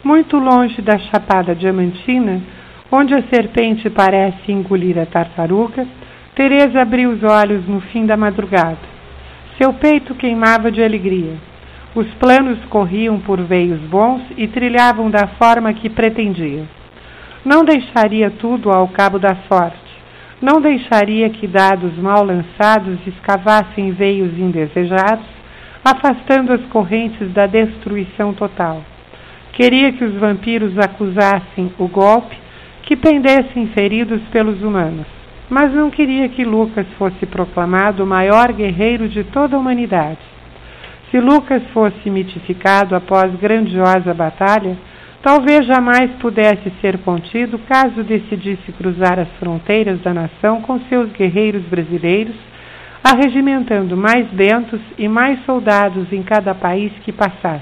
muito longe da chapada diamantina, onde a serpente parece engolir a tartaruga, Teresa abriu os olhos no fim da madrugada. Seu peito queimava de alegria. Os planos corriam por veios bons e trilhavam da forma que pretendia. Não deixaria tudo ao cabo da sorte. Não deixaria que dados mal lançados escavassem veios indesejados, afastando as correntes da destruição total. Queria que os vampiros acusassem o golpe, que pendessem feridos pelos humanos. Mas não queria que Lucas fosse proclamado o maior guerreiro de toda a humanidade. Se Lucas fosse mitificado após grandiosa batalha, talvez jamais pudesse ser contido caso decidisse cruzar as fronteiras da nação com seus guerreiros brasileiros, arregimentando mais bentos e mais soldados em cada país que passasse.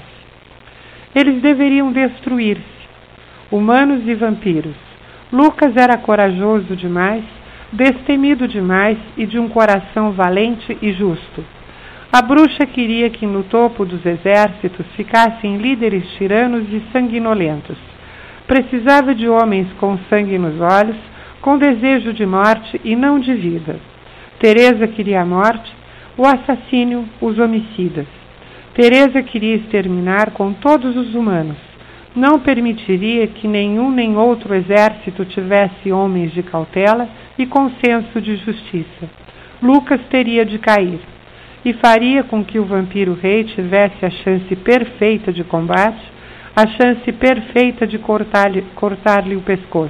Eles deveriam destruir-se, humanos e vampiros. Lucas era corajoso demais, destemido demais e de um coração valente e justo. A bruxa queria que no topo dos exércitos ficassem líderes tiranos e sanguinolentos. Precisava de homens com sangue nos olhos, com desejo de morte e não de vida. Teresa queria a morte, o assassínio, os homicidas. Teresa queria exterminar com todos os humanos. Não permitiria que nenhum nem outro exército tivesse homens de cautela e com senso de justiça. Lucas teria de cair, e faria com que o vampiro rei tivesse a chance perfeita de combate, a chance perfeita de cortar-lhe o pescoço.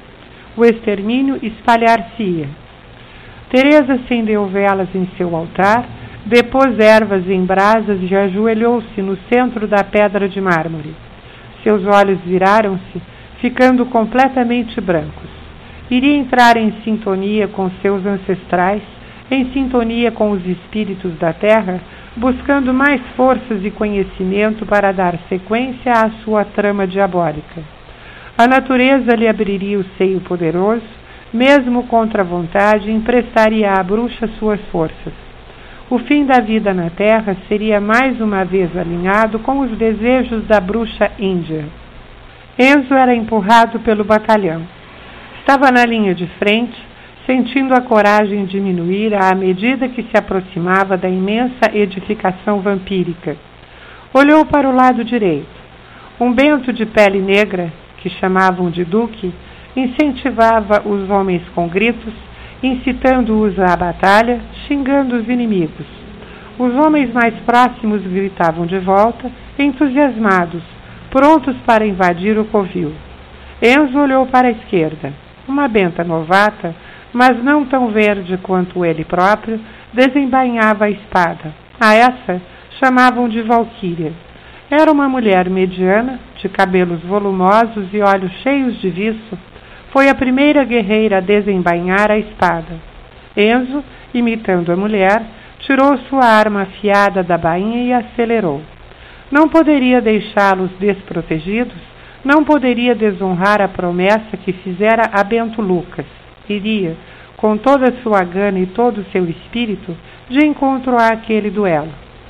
O extermínio espalhar-se-ia. Teresa acendeu velas em seu altar, depôs ervas em brasas e ajoelhou-se no centro da pedra de mármore. Seus olhos viraram-se, ficando completamente brancos. Iria entrar em sintonia com seus ancestrais, em sintonia com os espíritos da terra, buscando mais forças e conhecimento para dar sequência à sua trama diabólica. A natureza lhe abriria o seio poderoso, mesmo contra a vontade, emprestaria à bruxa suas forças. O fim da vida na terra seria mais uma vez alinhado com os desejos da bruxa índia. Enzo era empurrado pelo batalhão. Estava na linha de frente, sentindo a coragem diminuir à medida que se aproximava da imensa edificação vampírica. Olhou para o lado direito. Um bento de pele negra, que chamavam de Duque, incentivava os homens com gritos, incitando-os à batalha, xingando os inimigos. Os homens mais próximos gritavam de volta, entusiasmados, prontos para invadir o covil. Enzo olhou para a esquerda. Uma benta novata, mas não tão verde quanto ele próprio, desembainhava a espada. A essa chamavam de Valquíria. Era uma mulher mediana, de cabelos volumosos e olhos cheios de viço. Foi a primeira guerreira a desembainhar a espada. Enzo, imitando a mulher, tirou sua arma afiada da bainha e acelerou. Não poderia deixá-los desprotegidos, não poderia desonrar a promessa que fizera a Bento Lucas. Iria, com toda a sua gana e todo o seu espírito, de encontro àquele duelo.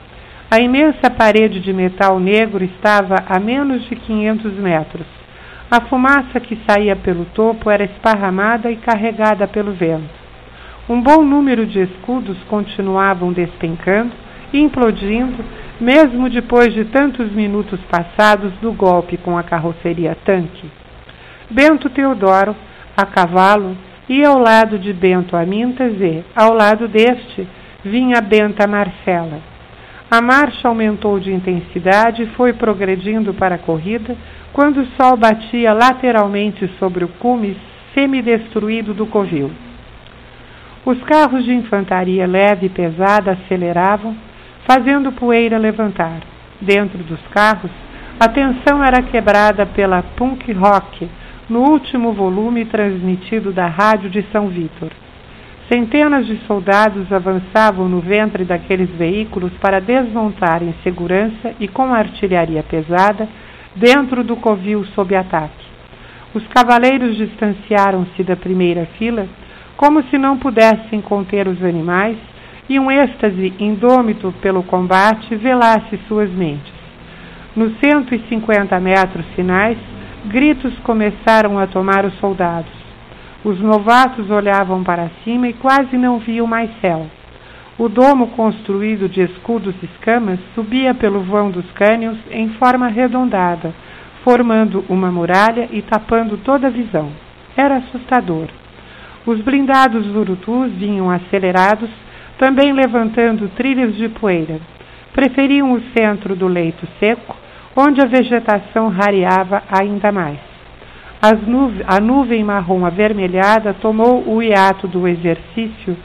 A imensa parede de metal negro estava a menos de 500 metros. A fumaça que saía pelo topo era esparramada e carregada pelo vento. Um bom número de escudos continuavam despencando e implodindo, mesmo depois de tantos minutos passados do golpe com a carroceria tanque. Bento Teodoro, a cavalo, ia ao lado de Bento Amintas e, ao lado deste, vinha Benta Marcela. A marcha aumentou de intensidade e foi progredindo para a corrida, quando o sol batia lateralmente sobre o cume semidestruído do covil. Os carros de infantaria leve e pesada aceleravam, fazendo poeira levantar. Dentro dos carros, a tensão era quebrada pela punk rock, no último volume transmitido da rádio de São Vítor. Centenas de soldados avançavam no ventre daqueles veículos para desmontar em segurança e com artilharia pesada dentro do covil sob ataque. Os cavaleiros distanciaram-se da primeira fila, como se não pudessem conter os animais, e um êxtase indômito pelo combate velasse suas mentes. Nos 150 metros finais, gritos começaram a tomar os soldados. Os novatos olhavam para cima e quase não viam mais céu. O domo, construído de escudos e escamas, subia pelo vão dos cânions em forma arredondada, formando uma muralha e tapando toda a visão. Era assustador. Os blindados Zurutus vinham acelerados, também levantando trilhos de poeira. Preferiam o centro do leito seco, onde a vegetação rareava ainda mais. A nuvem marrom avermelhada tomou o hiato do exército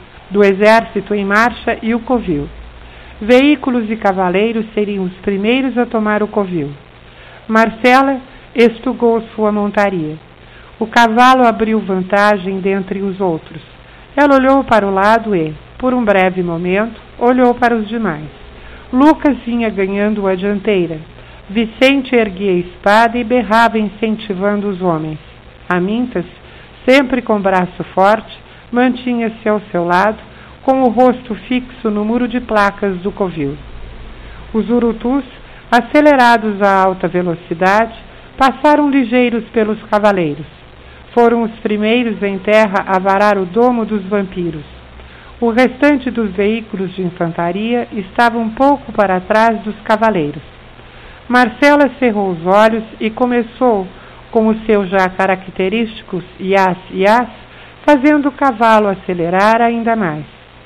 em marcha e o covil. Veículos e cavaleiros seriam os primeiros a tomar o covil. Marcela estugou sua montaria. O cavalo abriu vantagem dentre os outros. Ela olhou para o lado e, por um breve momento, olhou para os demais. Lucas vinha ganhando a dianteira. Vicente erguia a espada e berrava incentivando os homens. Amintas, sempre com braço forte, mantinha-se ao seu lado, com o rosto fixo no muro de placas do covil. Os Urutus, acelerados a alta velocidade, passaram ligeiros pelos cavaleiros. Foram os primeiros em terra a varar o domo dos vampiros. O restante dos veículos de infantaria estava um pouco para trás dos cavaleiros. Marcela cerrou os olhos e começou, com os seus já característicos iás, fazendo o cavalo acelerar ainda mais.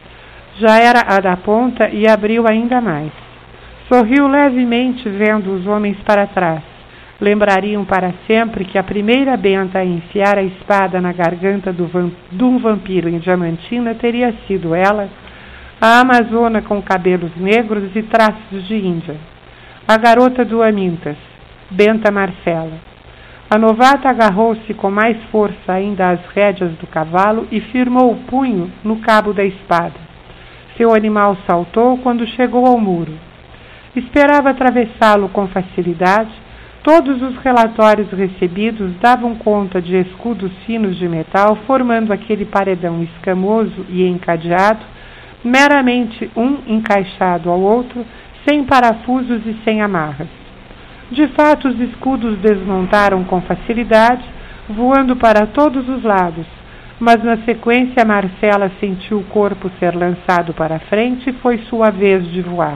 Já era a da ponta e abriu ainda mais. Sorriu levemente vendo os homens para trás. Lembrariam para sempre que a primeira benta a enfiar a espada na garganta de um vampiro em Diamantina teria sido ela, a amazona com cabelos negros e traços de Índia. A garota do Amintas, Benta Marcela. A novata agarrou-se com mais força ainda às rédeas do cavalo e firmou o punho no cabo da espada. Seu animal saltou quando chegou ao muro. Esperava atravessá-lo com facilidade. Todos os relatórios recebidos davam conta de escudos finos de metal formando aquele paredão escamoso e encadeado, meramente um encaixado ao outro, sem parafusos e sem amarras. De fato, os escudos desmontaram com facilidade, voando para todos os lados, mas na sequência Marcela sentiu o corpo ser lançado para frente e foi sua vez de voar.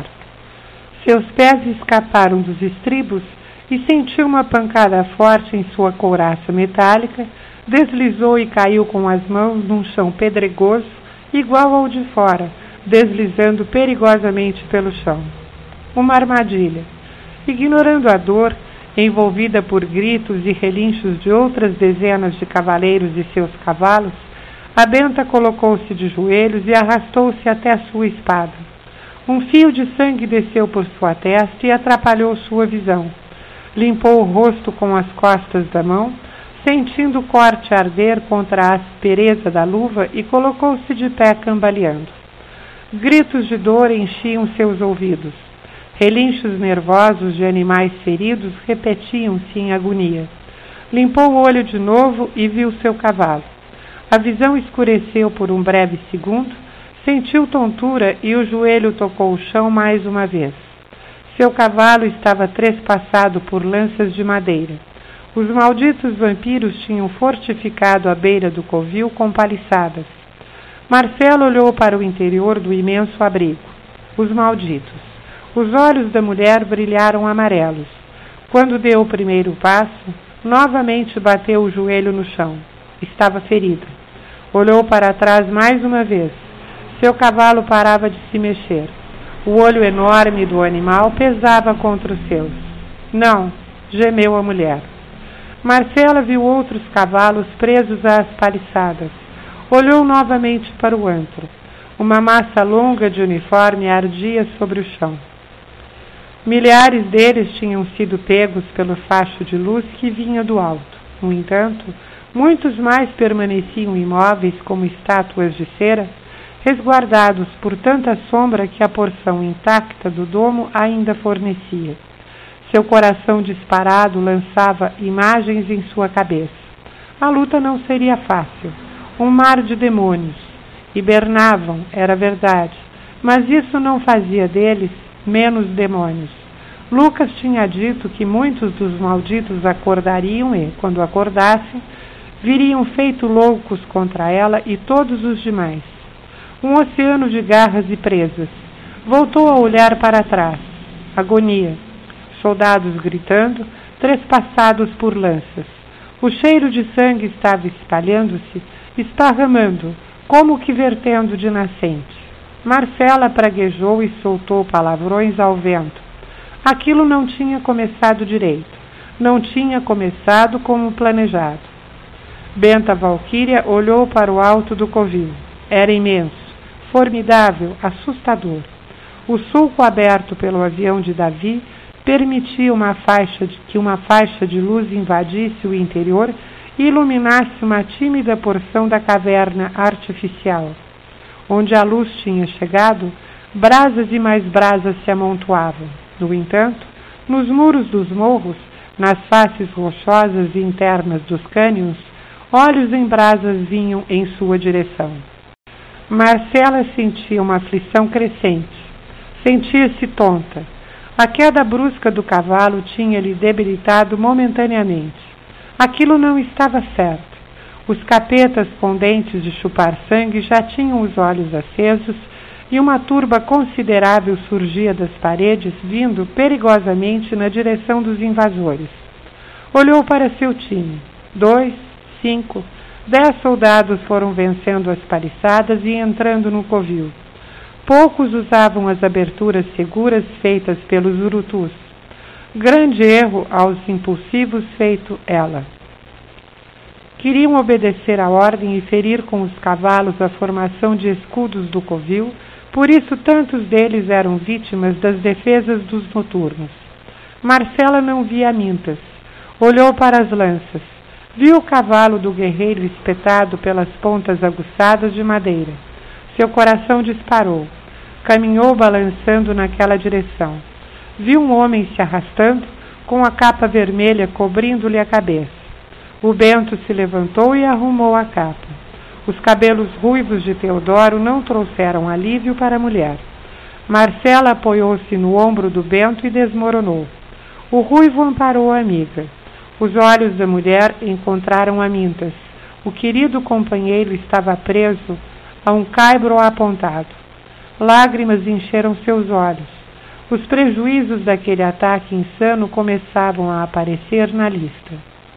Seus pés escaparam dos estribos e sentiu uma pancada forte em sua couraça metálica, deslizou e caiu com as mãos num chão pedregoso, igual ao de fora, deslizando perigosamente pelo chão. Uma armadilha. Ignorando a dor, envolvida por gritos e relinchos de outras dezenas de cavaleiros e seus cavalos, a benta colocou-se de joelhos e arrastou-se até a sua espada. Um fio de sangue desceu por sua testa e atrapalhou sua visão. Limpou o rosto com as costas da mão, sentindo o corte arder contra a aspereza da luva e colocou-se de pé cambaleando. Gritos de dor enchiam seus ouvidos. Relinchos nervosos de animais feridos repetiam-se em agonia. Limpou o olho de novo e viu seu cavalo. A visão escureceu por um breve segundo, sentiu tontura e o joelho tocou o chão mais uma vez. Seu cavalo estava trespassado por lanças de madeira. Os malditos vampiros tinham fortificado a beira do covil com paliçadas. Marcelo olhou para o interior do imenso abrigo. Os malditos. Os olhos da mulher brilharam amarelos. Quando deu o primeiro passo, novamente bateu o joelho no chão. Estava ferida. Olhou para trás mais uma vez. Seu cavalo parava de se mexer. O olho enorme do animal pesava contra os seus. Não, gemeu a mulher. Marcela viu outros cavalos presos às paliçadas. Olhou novamente para o antro. Uma massa longa de uniforme ardia sobre o chão. Milhares deles tinham sido pegos pelo facho de luz que vinha do alto. No entanto, muitos mais permaneciam imóveis como estátuas de cera, resguardados por tanta sombra que a porção intacta do domo ainda fornecia. Seu coração disparado lançava imagens em sua cabeça. A luta não seria fácil. Um mar de demônios. Hibernavam, era verdade, mas isso não fazia deles menos demônios. Lucas tinha dito que muitos dos malditos acordariam e, quando acordassem, viriam feito loucos contra ela e todos os demais. Um oceano de garras e presas. Voltou a olhar para trás. Agonia. Soldados gritando, trespassados por lanças. O cheiro de sangue estava espalhando-se, esparramando, como que vertendo de nascente. Marcela praguejou e soltou palavrões ao vento. Aquilo não tinha começado direito. Não tinha começado como planejado. Benta Valquíria olhou para o alto do covil. Era imenso, formidável, assustador. O sulco aberto pelo avião de Davi permitia que uma faixa de luz invadisse o interior e iluminasse uma tímida porção da caverna artificial. Onde a luz tinha chegado, brasas e mais brasas se amontoavam. No entanto, nos muros dos morros, nas faces rochosas e internas dos cânions, olhos em brasas vinham em sua direção. Marcela sentia uma aflição crescente. Sentia-se tonta. A queda brusca do cavalo tinha-lhe debilitado momentaneamente. Aquilo não estava certo. Os capetas com dentes de chupar sangue já tinham os olhos acesos e uma turba considerável surgia das paredes, vindo perigosamente na direção dos invasores. Olhou para seu time. 2, 5, 10 soldados foram vencendo as paliçadas e entrando no covil. Poucos usavam as aberturas seguras feitas pelos urutus. Grande erro aos impulsivos feito ela. Queriam obedecer à ordem e ferir com os cavalos a formação de escudos do covil, por isso tantos deles eram vítimas das defesas dos noturnos. Marcela não via Amintas. Olhou para as lanças. Viu o cavalo do guerreiro espetado pelas pontas aguçadas de madeira. Seu coração disparou. Caminhou balançando naquela direção. Viu um homem se arrastando, com a capa vermelha cobrindo-lhe a cabeça. O Bento se levantou e arrumou a capa. Os cabelos ruivos de Teodoro não trouxeram alívio para a mulher. Marcela apoiou-se no ombro do Bento e desmoronou. O ruivo amparou a amiga. Os olhos da mulher encontraram Amintas. O querido companheiro estava preso a um caibro apontado. Lágrimas encheram seus olhos. Os prejuízos daquele ataque insano começavam a aparecer na lista.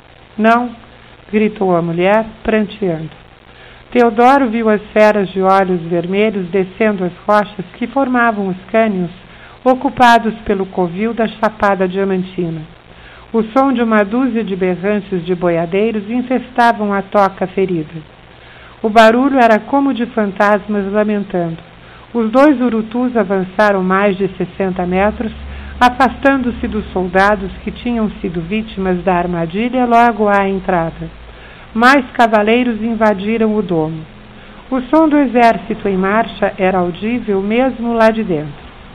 Não, gritou a mulher, pranteando. Teodoro viu as feras de olhos vermelhos descendo as rochas que formavam os cânions ocupados pelo covil da Chapada Diamantina. O som de uma dúzia de berrantes de boiadeiros infestavam a toca ferida. O barulho era como de fantasmas lamentando. Os 2 urutus avançaram mais de 60 metros, afastando-se dos soldados que tinham sido vítimas da armadilha logo à entrada. Mais cavaleiros invadiram o domo. O som do exército em marcha era audível mesmo lá de dentro.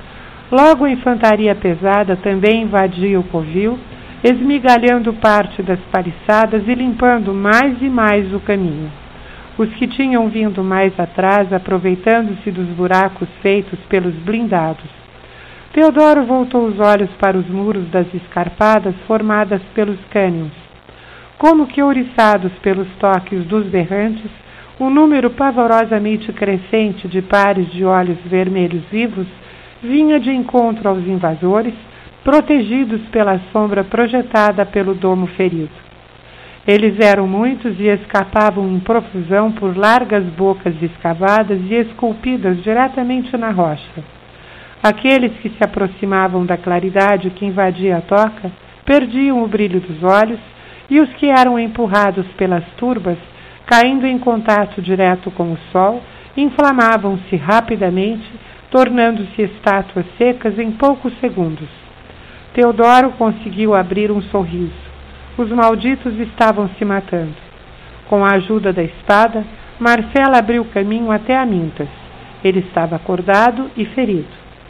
Logo a infantaria pesada também invadia o covil, esmigalhando parte das paliçadas e limpando mais e mais o caminho. Os que tinham vindo mais atrás, aproveitando-se dos buracos feitos pelos blindados. Teodoro voltou os olhos para os muros das escarpadas formadas pelos cânions. Como que ouriçados pelos toques dos berrantes, um número pavorosamente crescente de pares de olhos vermelhos vivos vinha de encontro aos invasores, protegidos pela sombra projetada pelo domo ferido. Eles eram muitos e escapavam em profusão por largas bocas escavadas e esculpidas diretamente na rocha. Aqueles que se aproximavam da claridade que invadia a toca perdiam o brilho dos olhos, e os que eram empurrados pelas turbas, caindo em contato direto com o sol, inflamavam-se rapidamente, tornando-se estátuas secas em poucos segundos. Teodoro conseguiu abrir um sorriso. Os malditos estavam se matando. Com a ajuda da espada, Marcela abriu caminho até Amintas. Ele estava acordado e ferido.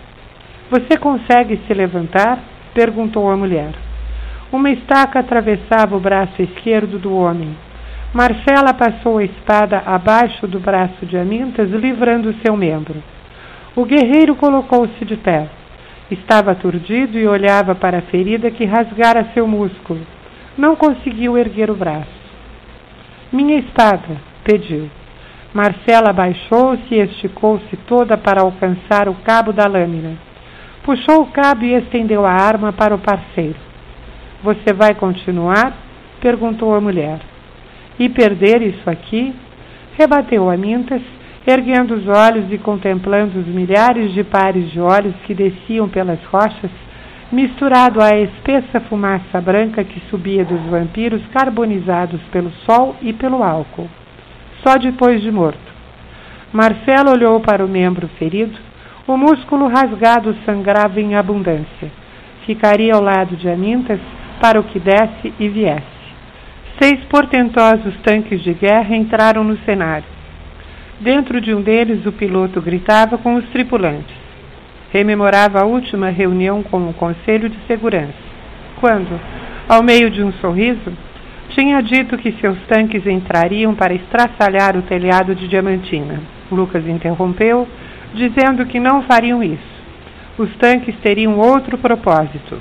— Você consegue se levantar? Perguntou a mulher. Uma estaca atravessava o braço esquerdo do homem. Marcela passou a espada abaixo do braço de Amintas, livrando seu membro. O guerreiro colocou-se de pé. Estava aturdido e olhava para a ferida que rasgara seu músculo. Não conseguiu erguer o braço. Minha espada, pediu. Marcela abaixou-se e esticou-se toda para alcançar o cabo da lâmina. Puxou o cabo e estendeu a arma para o parceiro. Você vai continuar? Perguntou a mulher. E perder isso aqui? Rebateu Amintas, erguendo os olhos e contemplando os milhares de pares de olhos que desciam pelas rochas, misturado à espessa fumaça branca que subia dos vampiros carbonizados pelo sol e pelo álcool. Só depois de morto. Marcelo olhou para o membro ferido. O músculo rasgado sangrava em abundância. Ficaria ao lado de Amintas para o que desse e viesse. 6 portentosos tanques de guerra entraram no cenário. Dentro de um deles, o piloto gritava com os tripulantes. Rememorava a última reunião com o Conselho de Segurança, quando, ao meio de um sorriso, tinha dito que seus tanques entrariam para estraçalhar o telhado de Diamantina. Lucas interrompeu, dizendo que não fariam isso. Os tanques teriam outro propósito.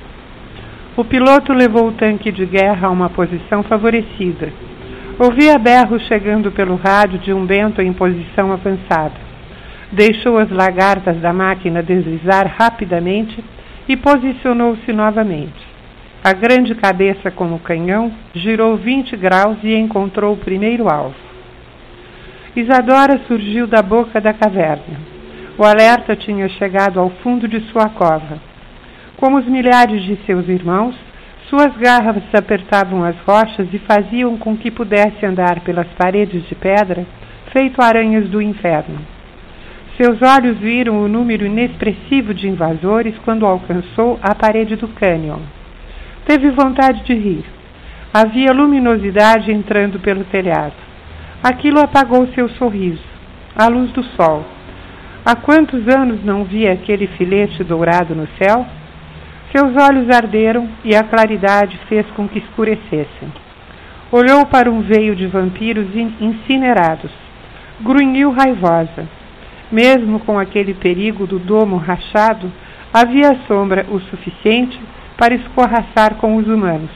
O piloto levou o tanque de guerra a uma posição favorecida. Ouvia berros chegando pelo rádio de um Bento em posição avançada. Deixou as lagartas da máquina deslizar rapidamente e posicionou-se novamente. A grande cabeça com o canhão girou 20 graus e encontrou o primeiro alvo. Isadora surgiu da boca da caverna. O alerta tinha chegado ao fundo de sua cova. Como os milhares de seus irmãos, suas garras apertavam as rochas e faziam com que pudesse andar pelas paredes de pedra, feito aranhas do inferno. Seus olhos viram o número inexpressivo de invasores quando alcançou a parede do cânion. Teve vontade de rir. Havia luminosidade entrando pelo telhado. Aquilo apagou seu sorriso. A luz do sol. Há quantos anos não via aquele filete dourado no céu? Seus olhos arderam e a claridade fez com que escurecessem. Olhou para um veio de vampiros incinerados. Grunhiu raivosa. Mesmo com aquele perigo do domo rachado, havia sombra o suficiente para escorraçar com os humanos.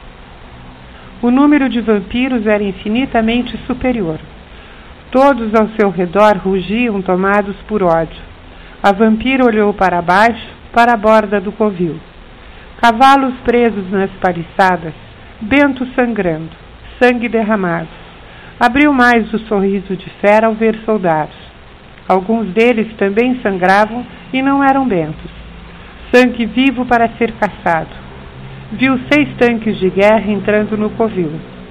O número de vampiros era infinitamente superior. Todos ao seu redor rugiam tomados por ódio. A vampira olhou para baixo, para a borda do covil. Cavalos presos nas paliçadas, Bento sangrando, sangue derramado. Abriu mais o sorriso de fera ao ver soldados. Alguns deles também sangravam e não eram bentos. Sangue vivo para ser caçado. Viu 6 tanques de guerra entrando no covil.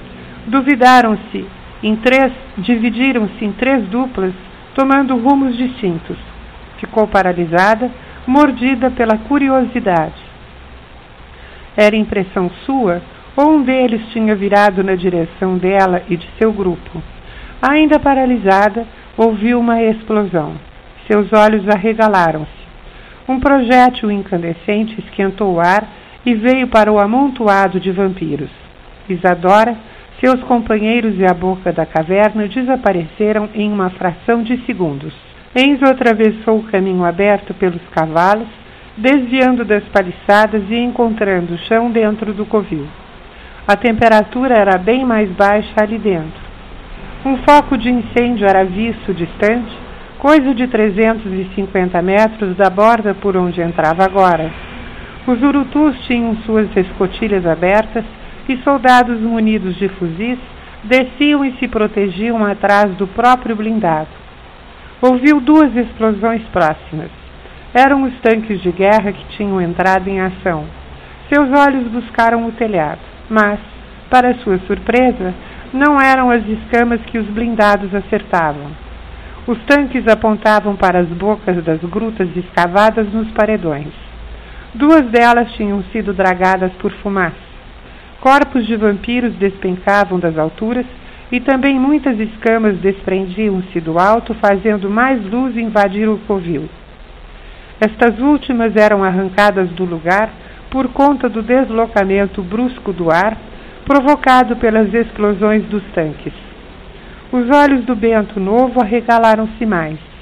Dividiram-se em 3 duplas, tomando rumos distintos. Ficou paralisada, mordida pela curiosidade. Era impressão sua, ou um deles tinha virado na direção dela e de seu grupo? Ainda paralisada, ouviu uma explosão. Seus olhos arregalaram-se. Um projétil incandescente esquentou o ar e veio para o amontoado de vampiros. Isadora, seus companheiros e a boca da caverna desapareceram em uma fração de segundos. Enzo atravessou o caminho aberto pelos cavalos, desviando das paliçadas e encontrando o chão dentro do covil. A temperatura era bem mais baixa ali dentro. Um foco de incêndio era visto distante, coisa de 350 metros da borda por onde entrava agora. Os urutus tinham suas escotilhas abertas e soldados munidos de fuzis desciam e se protegiam atrás do próprio blindado. Ouviu 2 explosões próximas. Eram os tanques de guerra que tinham entrado em ação. Seus olhos buscaram o telhado, mas, para sua surpresa, não eram as escamas que os blindados acertavam. Os tanques apontavam para as bocas das grutas escavadas nos paredões. 2 delas tinham sido dragadas por fumaça. Corpos de vampiros despencavam das alturas e também muitas escamas desprendiam-se do alto, fazendo mais luz invadir o covil. Estas últimas eram arrancadas do lugar por conta do deslocamento brusco do ar provocado pelas explosões dos tanques. Os olhos do Bento Novo arregalaram-se mais.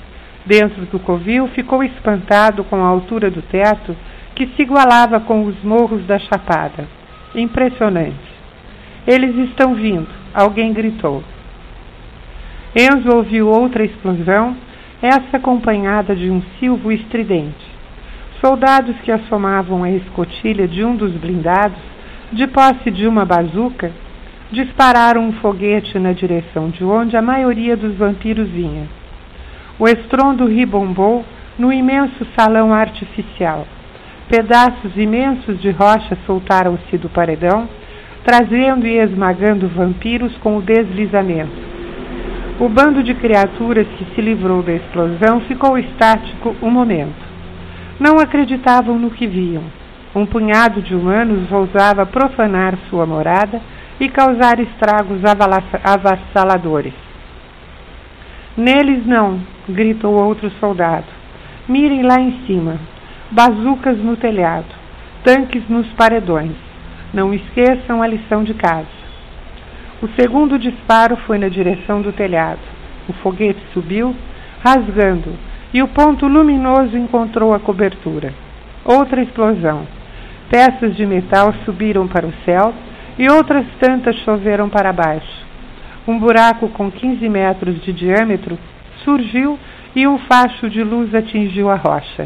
Dentro do covil, ficou espantado com a altura do teto, que se igualava com os morros da Chapada. Impressionante. Eles estão vindo, alguém gritou. Enzo ouviu outra explosão, essa acompanhada de um silvo estridente. Soldados que assomavam a escotilha de um dos blindados, de posse de uma bazuca, dispararam um foguete na direção de onde a maioria dos vampiros vinha. O estrondo ribombou no imenso salão artificial. Pedaços imensos de rocha soltaram-se do paredão, trazendo e esmagando vampiros com o deslizamento. O bando de criaturas que se livrou da explosão ficou estático um momento. Não acreditavam no que viam. Um punhado de humanos ousava profanar sua morada e causar estragos avassaladores. Neles não, gritou outro soldado. Mirem lá em cima. Bazucas no telhado. Tanques nos paredões. Não esqueçam a lição de casa. O segundo disparo foi na direção do telhado. O foguete subiu, rasgando, e o ponto luminoso encontrou a cobertura. Outra explosão. Peças de metal subiram para o céu e outras tantas choveram para baixo. Um buraco com 15 metros de diâmetro surgiu e um facho de luz atingiu a rocha.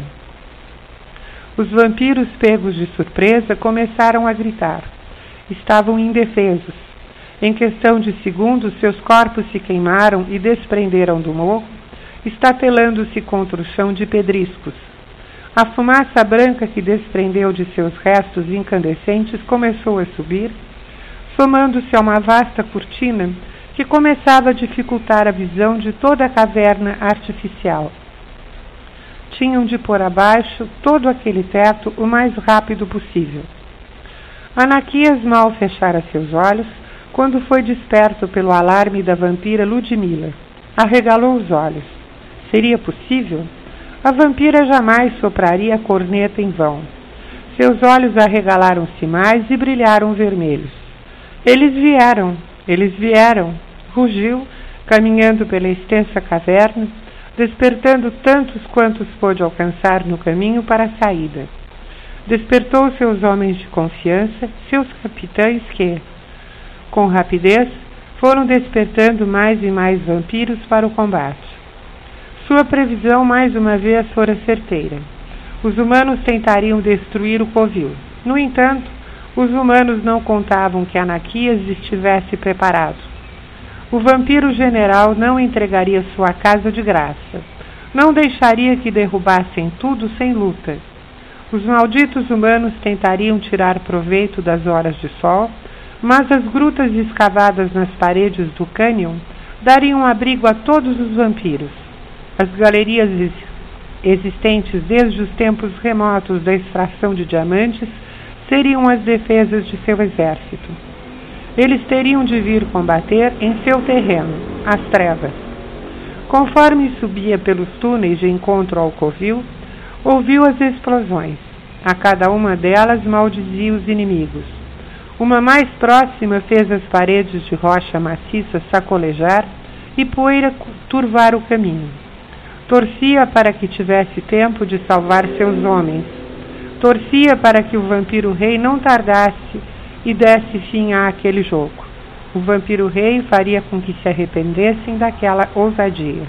Os vampiros, pegos de surpresa, começaram a gritar. Estavam indefesos. Em questão de segundos, seus corpos se queimaram e desprenderam do morro, estatelando-se contra o chão de pedriscos. A fumaça branca que desprendeu de seus restos incandescentes começou a subir, somando-se a uma vasta cortina que começava a dificultar a visão de toda a caverna artificial. Tinham de pôr abaixo todo aquele teto o mais rápido possível. Anaquias mal fechara seus olhos quando foi desperto pelo alarme da vampira Ludmila. Arregalou os olhos. Seria possível? A vampira jamais sopraria a corneta em vão. Seus olhos arregalaram-se mais e brilharam vermelhos. Eles vieram, rugiu, caminhando pela extensa caverna, despertando tantos quantos pôde alcançar no caminho para a saída. Despertou seus homens de confiança, seus capitães que, com rapidez, foram despertando mais e mais vampiros para o combate. Sua previsão mais uma vez fora certeira. Os humanos tentariam destruir o covil. No entanto, os humanos não contavam que Anaquias estivesse preparado. O vampiro general não entregaria sua casa de graça. Não deixaria que derrubassem tudo sem luta. Os malditos humanos tentariam tirar proveito das horas de sol, mas as grutas escavadas nas paredes do cânion dariam abrigo a todos os vampiros. As galerias existentes desde os tempos remotos da extração de diamantes seriam as defesas de seu exército. Eles teriam de vir combater em seu terreno, as trevas. Conforme subia pelos túneis de encontro ao covil, ouviu as explosões. A cada uma delas maldizia os inimigos. Uma mais próxima fez as paredes de rocha maciça sacolejar e poeira turvar o caminho. Torcia para que tivesse tempo de salvar seus homens. Torcia para que o vampiro rei não tardasse e desse fim àquele jogo. O vampiro rei faria com que se arrependessem daquela ousadia.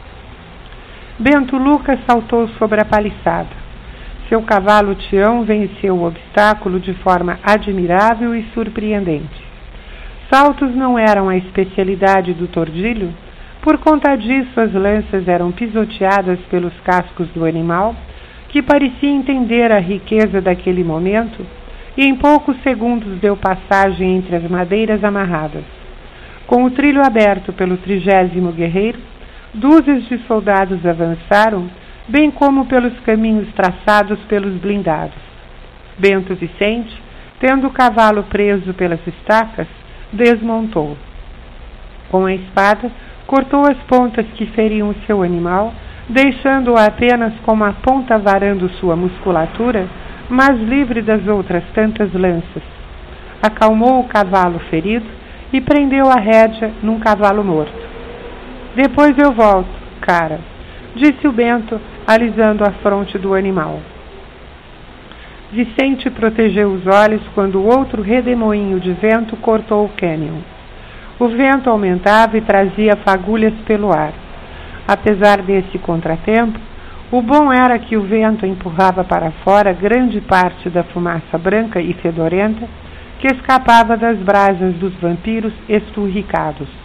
Bento Lucas saltou sobre a paliçada. Seu cavalo Tião venceu o obstáculo de forma admirável e surpreendente. Saltos não eram a especialidade do tordilho. Por conta disso, as lanças eram pisoteadas pelos cascos do animal, que parecia entender a riqueza daquele momento, e em poucos segundos deu passagem entre as madeiras amarradas. Com o trilho aberto pelo 30º guerreiro, dúzias de soldados avançaram, bem como pelos caminhos traçados pelos blindados. Bento Vicente, tendo o cavalo preso pelas estacas, desmontou. Com a espada, cortou as pontas que feriam o seu animal, deixando-o apenas com uma ponta varando sua musculatura, mas livre das outras tantas lanças. Acalmou o cavalo ferido e prendeu a rédea num cavalo morto. Depois eu volto, cara. disse o Bento, alisando a fronte do animal. Vicente protegeu os olhos quando outro redemoinho de vento cortou o cânion. O vento aumentava e trazia fagulhas pelo ar. Apesar desse contratempo, o bom era que o vento empurrava para fora grande parte da fumaça branca e fedorenta que escapava das brasas dos vampiros esturricados.